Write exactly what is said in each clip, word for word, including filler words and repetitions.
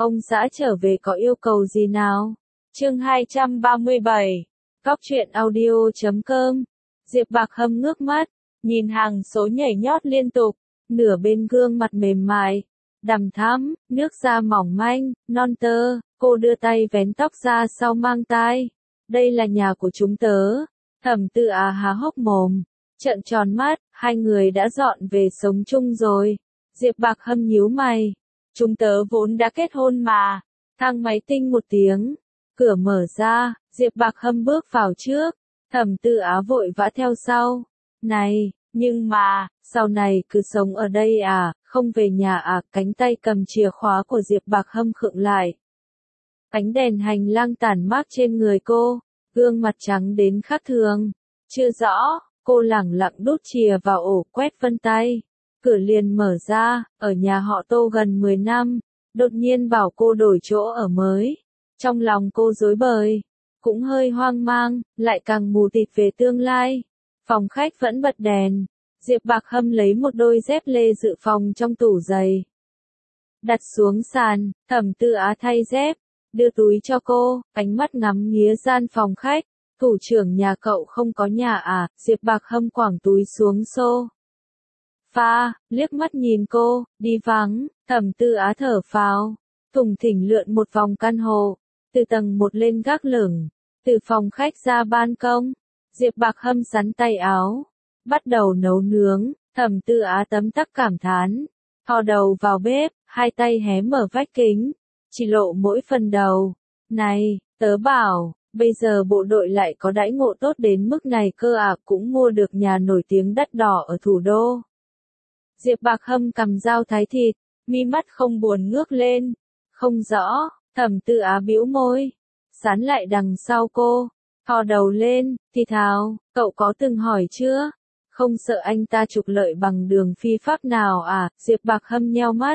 Ông xã trở về có yêu cầu gì nào? Chương hai trăm ba mươi bảy. Góc truyện audio chấm com. Diệp Bạc Hâm ngước mắt, nhìn hàng số nhảy nhót liên tục, nửa bên gương mặt mềm mại, đằm thắm, nước da mỏng manh, non tơ, cô đưa tay vén tóc ra sau mang tai. Đây là nhà của chúng tớ. Thẩm Tư Á há hốc mồm, trợn tròn mắt, hai người đã dọn về sống chung rồi. Diệp Bạc Hâm nhíu mày. Chúng tớ vốn đã kết hôn mà. Thang máy tinh một tiếng, cửa mở ra, Diệp Bạc Hâm bước vào trước, Thẩm Tư Á vội vã theo sau. Này, nhưng mà, sau này cứ sống ở đây à, không về nhà à? Cánh tay cầm chìa khóa của Diệp Bạc Hâm khựng lại. Ánh đèn hành lang tản mát trên người cô, gương mặt trắng đến khác thường. Chưa rõ, cô lẳng lặng đút chìa vào ổ quét vân tay. Cửa liền mở ra, ở nhà họ Tô gần mười năm, đột nhiên bảo cô đổi chỗ ở mới. Trong lòng cô rối bời, cũng hơi hoang mang, lại càng mù tịt về tương lai. Phòng khách vẫn bật đèn, Diệp Bạc Hâm lấy một đôi dép lê dự phòng trong tủ giày. Đặt xuống sàn, Thẩm Tư Á thay dép, đưa túi cho cô, ánh mắt ngắm nghía gian phòng khách. Thủ trưởng nhà cậu không có nhà à? Diệp Bạc Hâm quẳng túi xuống xô pha, liếc mắt nhìn cô, đi vắng. Thẩm Tư Á thở phào, thùng thỉnh lượn một vòng căn hộ, từ tầng một lên gác lửng, từ phòng khách ra ban công. Diệp Bạc Hâm sắn tay áo, bắt đầu nấu nướng. Thẩm Tư Á tấm tắc cảm thán, thò đầu vào bếp, hai tay hé mở vách kính, chỉ lộ mỗi phần đầu. Này, tớ bảo, bây giờ bộ đội lại có đãi ngộ tốt đến mức này cơ à? Cũng mua được nhà nổi tiếng đắt đỏ ở thủ đô. Diệp Bạc Hâm cầm dao thái thịt, mi mắt không buồn ngước lên. Không rõ. Thẩm Tư Á bĩu môi, sán lại đằng sau cô, thò đầu lên, thì thào, cậu có từng hỏi chưa? Không sợ anh ta trục lợi bằng đường phi pháp nào à? Diệp Bạc Hâm nheo mắt,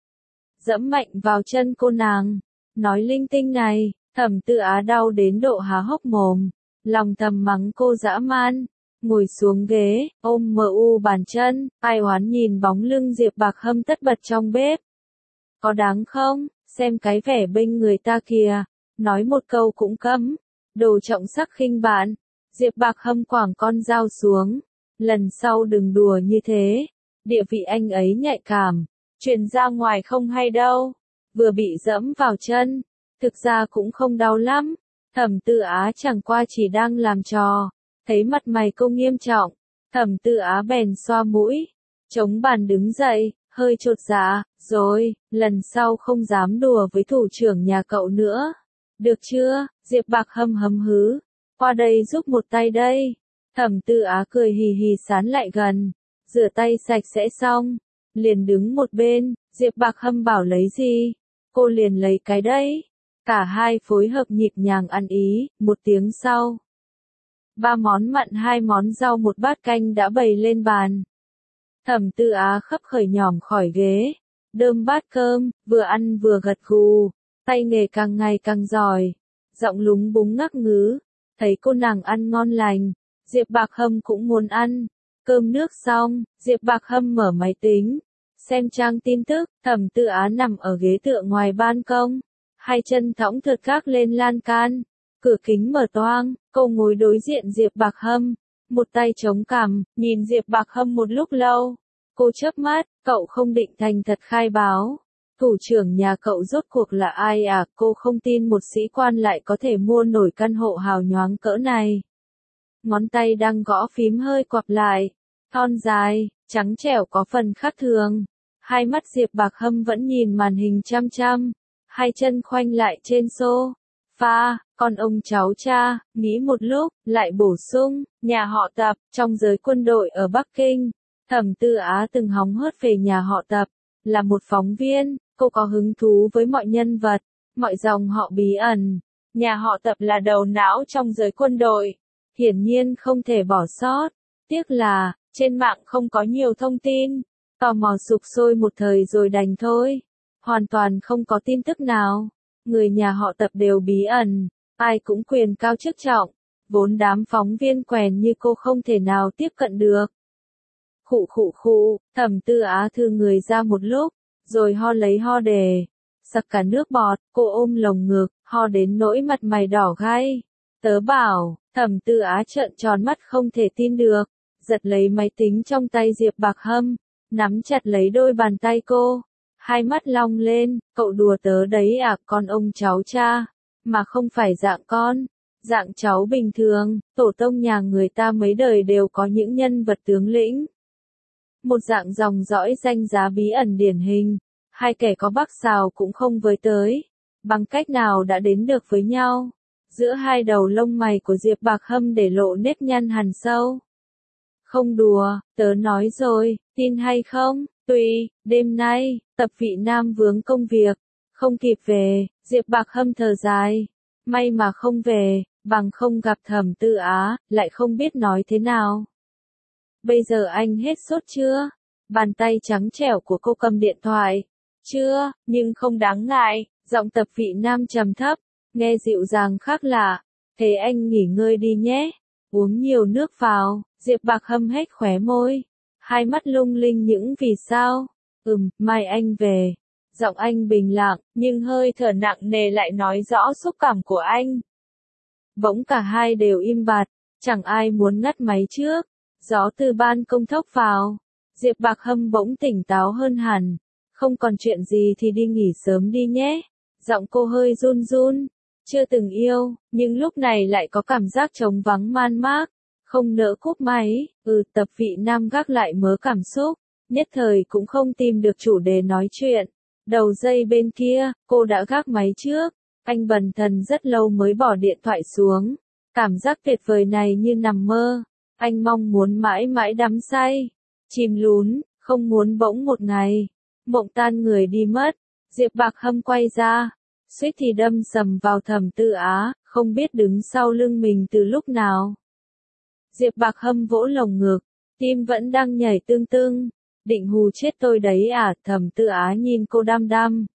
dẫm mạnh vào chân cô nàng, nói linh tinh này. Thẩm Tư Á đau đến độ há hốc mồm, lòng thầm mắng cô dã man. Ngồi xuống ghế, ôm mờ u bàn chân, ai oán nhìn bóng lưng Diệp Bạc Hâm tất bật trong bếp. Có đáng không? Xem cái vẻ bênh người ta kìa, nói một câu cũng cấm. Đồ trọng sắc khinh bạn. Diệp Bạc Hâm quẳng con dao xuống. Lần sau đừng đùa như thế. Địa vị anh ấy nhạy cảm, truyền ra ngoài không hay đâu. Vừa bị dẫm vào chân, thực ra cũng không đau lắm. Thẩm Tư Á chẳng qua chỉ đang làm trò. Thấy mặt mày cô nghiêm trọng, Thẩm Tư Á bèn xoa mũi, chống bàn đứng dậy, hơi chột dạ, rồi, lần sau không dám đùa với thủ trưởng nhà cậu nữa. Được chưa? Diệp Bạc Hâm hấm hứ, qua đây giúp một tay đây. Thẩm Tư Á cười hì hì sán lại gần, rửa tay sạch sẽ xong, liền đứng một bên. Diệp Bạc Hâm bảo lấy gì, cô liền lấy cái đấy. Cả hai phối hợp nhịp nhàng ăn ý. Một tiếng sau, ba món mặn hai món rau một bát canh đã bày lên bàn. Thẩm Tư Á khấp khởi nhỏm khỏi ghế, đơm bát cơm, vừa ăn vừa gật gù, tay nghề càng ngày càng giỏi, giọng lúng búng ngắc ngứ. Thấy cô nàng ăn ngon lành, Diệp Bạc Hâm cũng muốn ăn. Cơm nước xong, Diệp Bạc Hâm mở máy tính, xem trang tin tức. Thẩm Tư Á nằm ở ghế tựa ngoài ban công, hai chân thõng thượt gác lên lan can. Cửa kính mở toang, cô ngồi đối diện Diệp Bạc Hâm, một tay chống cằm, nhìn Diệp Bạc Hâm một lúc lâu. Cô chớp mắt, cậu không định thành thật khai báo. Thủ trưởng nhà cậu rốt cuộc là ai à? Cô không tin một sĩ quan lại có thể mua nổi căn hộ hào nhoáng cỡ này. Ngón tay đang gõ phím hơi quặp lại, thon dài, trắng trẻo có phần khác thường. Hai mắt Diệp Bạc Hâm vẫn nhìn màn hình chăm chăm, hai chân khoanh lại trên xô pha, con ông cháu cha. Nghĩ một lúc, lại bổ sung, nhà họ Tập, trong giới quân đội ở Bắc Kinh. Thẩm Tư Á từng hóng hớt về nhà họ Tập, là một phóng viên, cô có hứng thú với mọi nhân vật, mọi dòng họ bí ẩn. Nhà họ Tập là đầu não trong giới quân đội, hiển nhiên không thể bỏ sót. Tiếc là, trên mạng không có nhiều thông tin, tò mò sục sôi một thời rồi đành thôi. Hoàn toàn không có tin tức nào. Người nhà họ Tập đều bí ẩn, ai cũng quyền cao chức trọng, vốn đám phóng viên quèn như cô không thể nào tiếp cận được. Khụ khụ khụ, Thẩm Tư Á thư người ra một lúc, rồi ho lấy ho đề. sặc cả nước bọt, cô ôm lồng ngực, ho đến nỗi mặt mày đỏ gay. Tớ bảo, Thẩm Tư Á trợn tròn mắt không thể tin được, giật lấy máy tính trong tay Diệp Bạc Hâm, nắm chặt lấy đôi bàn tay cô, hai mắt long lên, cậu đùa tớ đấy à, con ông cháu cha, mà không phải dạng con, dạng cháu bình thường, tổ tông nhà người ta mấy đời đều có những nhân vật tướng lĩnh. Một dạng dòng dõi danh giá bí ẩn điển hình, hai kẻ có bắc xào cũng không với tới, bằng cách nào đã đến được với nhau. Giữa hai đầu lông mày của Diệp Bạc Hâm để lộ nếp nhăn hằn sâu. Không đùa, tớ nói rồi, tin hay không, tùy, đêm nay, Tập Vị Nam vướng công việc, không kịp về, Diệp Bạc Hâm thở dài. May mà không về, bằng không gặp Thẩm Tư Á, lại không biết nói thế nào. Bây giờ anh hết sốt chưa? Bàn tay trắng trẻo của cô cầm điện thoại. Chưa, nhưng không đáng ngại, giọng Tập Vị Nam trầm thấp, nghe dịu dàng khác lạ. Thế anh nghỉ ngơi đi nhé, uống nhiều nước vào. Diệp Bạc Hâm hét khóe môi, hai mắt lung linh những vì sao. Ừm, mai anh về. Giọng anh bình lặng, nhưng hơi thở nặng nề lại nói rõ xúc cảm của anh. Bỗng cả hai đều im bặt, chẳng ai muốn ngắt máy trước. Gió từ ban công thốc vào, Diệp Bạc Hâm bỗng tỉnh táo hơn hẳn. Không còn chuyện gì thì đi nghỉ sớm đi nhé. Giọng cô hơi run run, chưa từng yêu, nhưng lúc này lại có cảm giác trống vắng man mác. Không nỡ cúp máy, ừ Tập Vị Nam gác lại mớ cảm xúc, nhất thời cũng không tìm được chủ đề nói chuyện. Đầu dây bên kia, cô đã gác máy trước, anh bần thần rất lâu mới bỏ điện thoại xuống. Cảm giác tuyệt vời này như nằm mơ, anh mong muốn mãi mãi đắm say, chìm lún, không muốn bỗng một ngày, mộng tan người đi mất. Diệp Bạc Hâm quay ra, suýt thì đâm sầm vào Thẩm Tư Á, không biết đứng sau lưng mình từ lúc nào. Diệp Bạc Hâm vỗ lồng ngực, tim vẫn đang nhảy tưng tưng. Định hù chết tôi đấy à, Thẩm Tư Á nhìn cô đăm đăm.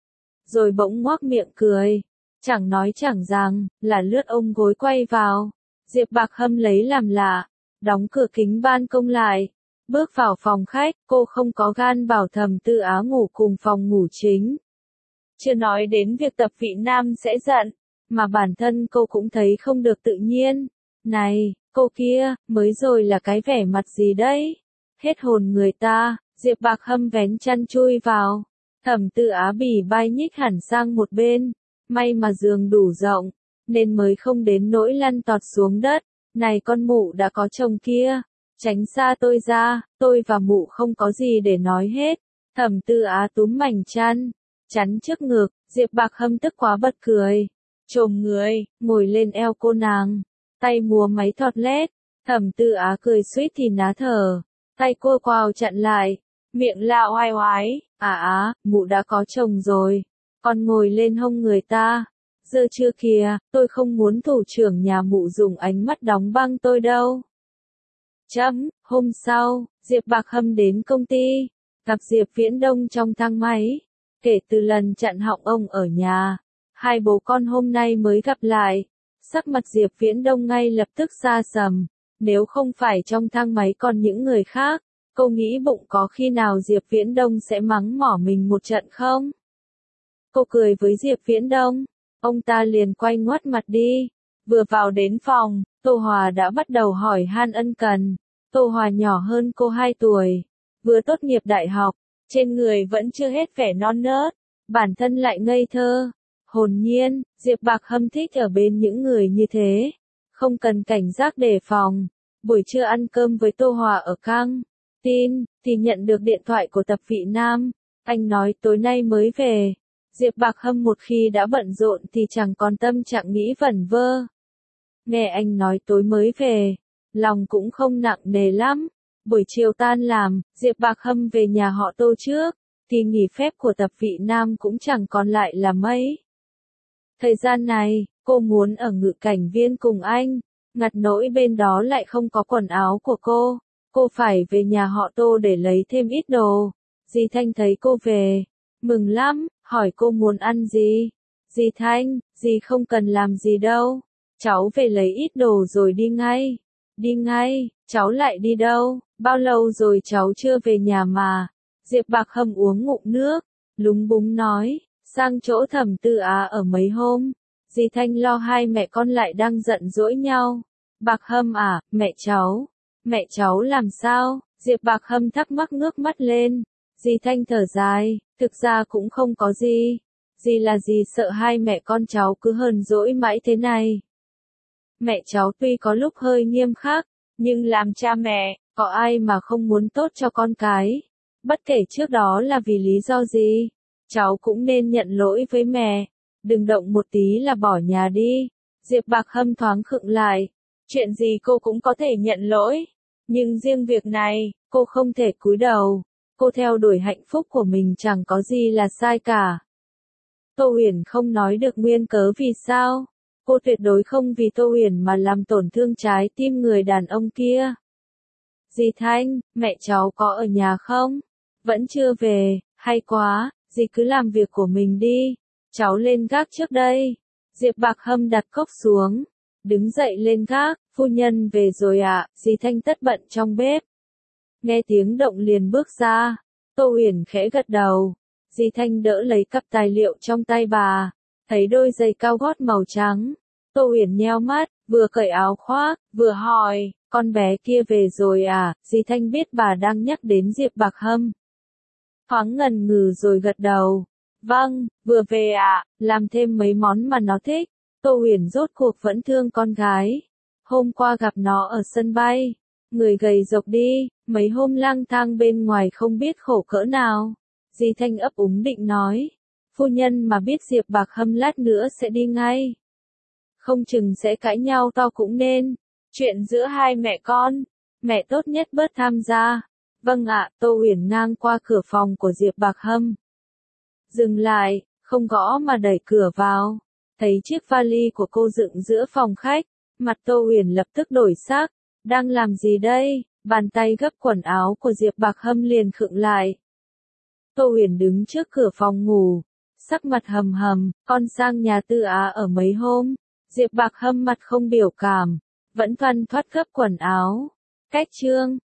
Rồi bỗng ngoác miệng cười, chẳng nói chẳng rằng, là lướt ôm gối quay vào. Diệp Bạc Hâm lấy làm lạ, đóng cửa kính ban công lại, bước vào phòng khách, cô không có gan bảo Thẩm Tư Á ngủ cùng phòng ngủ chính. Chưa nói đến việc Tập Vị Nam sẽ giận, mà bản thân cô cũng thấy không được tự nhiên. Này, cô kia, mới rồi là cái vẻ mặt gì đấy? Hết hồn người ta. Diệp Bạc Hâm vén chăn chui vào. Thẩm Tư Á bỉ bai nhích hẳn sang một bên. May mà giường đủ rộng, nên mới không đến nỗi lăn tọt xuống đất. Này con mụ đã có chồng kia, tránh xa tôi ra, tôi và mụ không có gì để nói hết. Thẩm Tư Á túm mảnh chăn, chắn trước ngực. Diệp Bạc Hâm tức quá bật cười, chồm người, ngồi lên eo cô nàng, tay múa máy thọt lét. Thẩm Tư Á cười suýt thì ná thở, tay cô quào chặn lại, miệng la oai oái, à á, mụ đã có chồng rồi, còn ngồi lên hông người ta. Giờ chưa kìa, tôi không muốn thủ trưởng nhà mụ dùng ánh mắt đóng băng tôi đâu. Chấm, hôm sau, Diệp Bạc Hâm đến công ty, gặp Diệp Viễn Đông trong thang máy. Kể từ lần chặn họng ông ở nhà, hai bố con hôm nay mới gặp lại. Sắc mặt Diệp Viễn Đông ngay lập tức xa sầm, nếu không phải trong thang máy còn những người khác, cô nghĩ bụng có khi nào Diệp Viễn Đông sẽ mắng mỏ mình một trận không? Cô cười với Diệp Viễn Đông, ông ta liền quay ngoắt mặt đi. Vừa vào đến phòng, Tô Hòa đã bắt đầu hỏi han ân cần. Tô Hòa nhỏ hơn cô hai tuổi, vừa tốt nghiệp đại học, trên người vẫn chưa hết vẻ non nớt, bản thân lại ngây thơ, hồn nhiên. Diệp Bạc Hâm thích ở bên những người như thế, không cần cảnh giác đề phòng. Buổi trưa ăn cơm với Tô Hòa ở căng tin, thì nhận được điện thoại của Tập Vị Nam. Anh nói tối nay mới về. Diệp Bạc Hâm một khi đã bận rộn thì chẳng còn tâm trạng nghĩ vẩn vơ. Nghe anh nói tối mới về, lòng cũng không nặng nề lắm. Buổi chiều tan làm, Diệp Bạc Hâm về nhà họ Tô trước, thì nghỉ phép của Tập Vị Nam cũng chẳng còn lại là mấy. Thời gian này, cô muốn ở Ngự Cảnh Viên cùng anh, ngặt nỗi bên đó lại không có quần áo của cô. Cô phải về nhà họ Tô để lấy thêm ít đồ. Dì Thanh thấy cô về, mừng lắm, hỏi cô muốn ăn gì. Dì Thanh, dì không cần làm gì đâu, cháu về lấy ít đồ rồi đi ngay. Đi ngay, cháu lại đi đâu, bao lâu rồi cháu chưa về nhà mà. Diệp Bạc Hâm uống ngụm nước, lúng búng nói, sang chỗ Thẩm Tư Á ở mấy hôm. Dì Thanh lo hai mẹ con lại đang giận dỗi nhau. Bạc Hâm à, mẹ cháu. Mẹ cháu làm sao? Diệp Bạc Hâm thắc mắc ngước mắt lên. Dì Thanh thở dài, thực ra cũng không có gì. Dì là dì sợ hai mẹ con cháu cứ hờn dỗi mãi thế này. Mẹ cháu tuy có lúc hơi nghiêm khắc, nhưng làm cha mẹ, có ai mà không muốn tốt cho con cái. Bất kể trước đó là vì lý do gì, cháu cũng nên nhận lỗi với mẹ. Đừng động một tí là bỏ nhà đi. Diệp Bạc Hâm thoáng khựng lại. Chuyện gì cô cũng có thể nhận lỗi. Nhưng riêng việc này, cô không thể cúi đầu. Cô theo đuổi hạnh phúc của mình chẳng có gì là sai cả. Tô Huyền không nói được nguyên cớ vì sao. Cô tuyệt đối không vì Tô Huyền mà làm tổn thương trái tim người đàn ông kia. Dì Thanh, mẹ cháu có ở nhà không? Vẫn chưa về, hay quá, dì cứ làm việc của mình đi. Cháu lên gác trước đây. Diệp Bạc Hâm đặt cốc xuống. Đứng dậy lên gác, phu nhân về rồi ạ, à, dì Thanh tất bận trong bếp. Nghe tiếng động liền bước ra. Tô Huyền khẽ gật đầu. Dì Thanh đỡ lấy cặp tài liệu trong tay bà. Thấy đôi giày cao gót màu trắng. Tô Huyền nheo mắt, vừa cởi áo khoác, vừa hỏi, con bé kia về rồi à? Dì Thanh biết bà đang nhắc đến Diệp Bạc Hâm. Thoáng ngần ngừ rồi gật đầu. Vâng, vừa về ạ, à, làm thêm mấy món mà nó thích. Tô Huyền rốt cuộc vẫn thương con gái. Hôm qua gặp nó ở sân bay. Người gầy rộc đi, mấy hôm lang thang bên ngoài không biết khổ cỡ nào. Dì Thanh ấp úng định nói. Phu nhân mà biết Diệp Bạc Hâm lát nữa sẽ đi ngay. Không chừng sẽ cãi nhau to cũng nên. Chuyện giữa hai mẹ con, mẹ tốt nhất bớt tham gia. Vâng ạ, Tô Huyền ngang qua cửa phòng của Diệp Bạc Hâm. Dừng lại, không gõ mà đẩy cửa vào. Thấy chiếc vali của cô dựng giữa phòng khách, mặt Tô Huyền lập tức đổi sắc. Đang làm gì đây? Bàn tay gấp quần áo của Diệp Bạc Hâm liền khựng lại. Tô Huyền đứng trước cửa phòng ngủ, sắc mặt hầm hầm, con sang nhà Tư Á ở mấy hôm. Diệp Bạc Hâm mặt không biểu cảm, vẫn thoăn thoắt gấp quần áo. Cách chương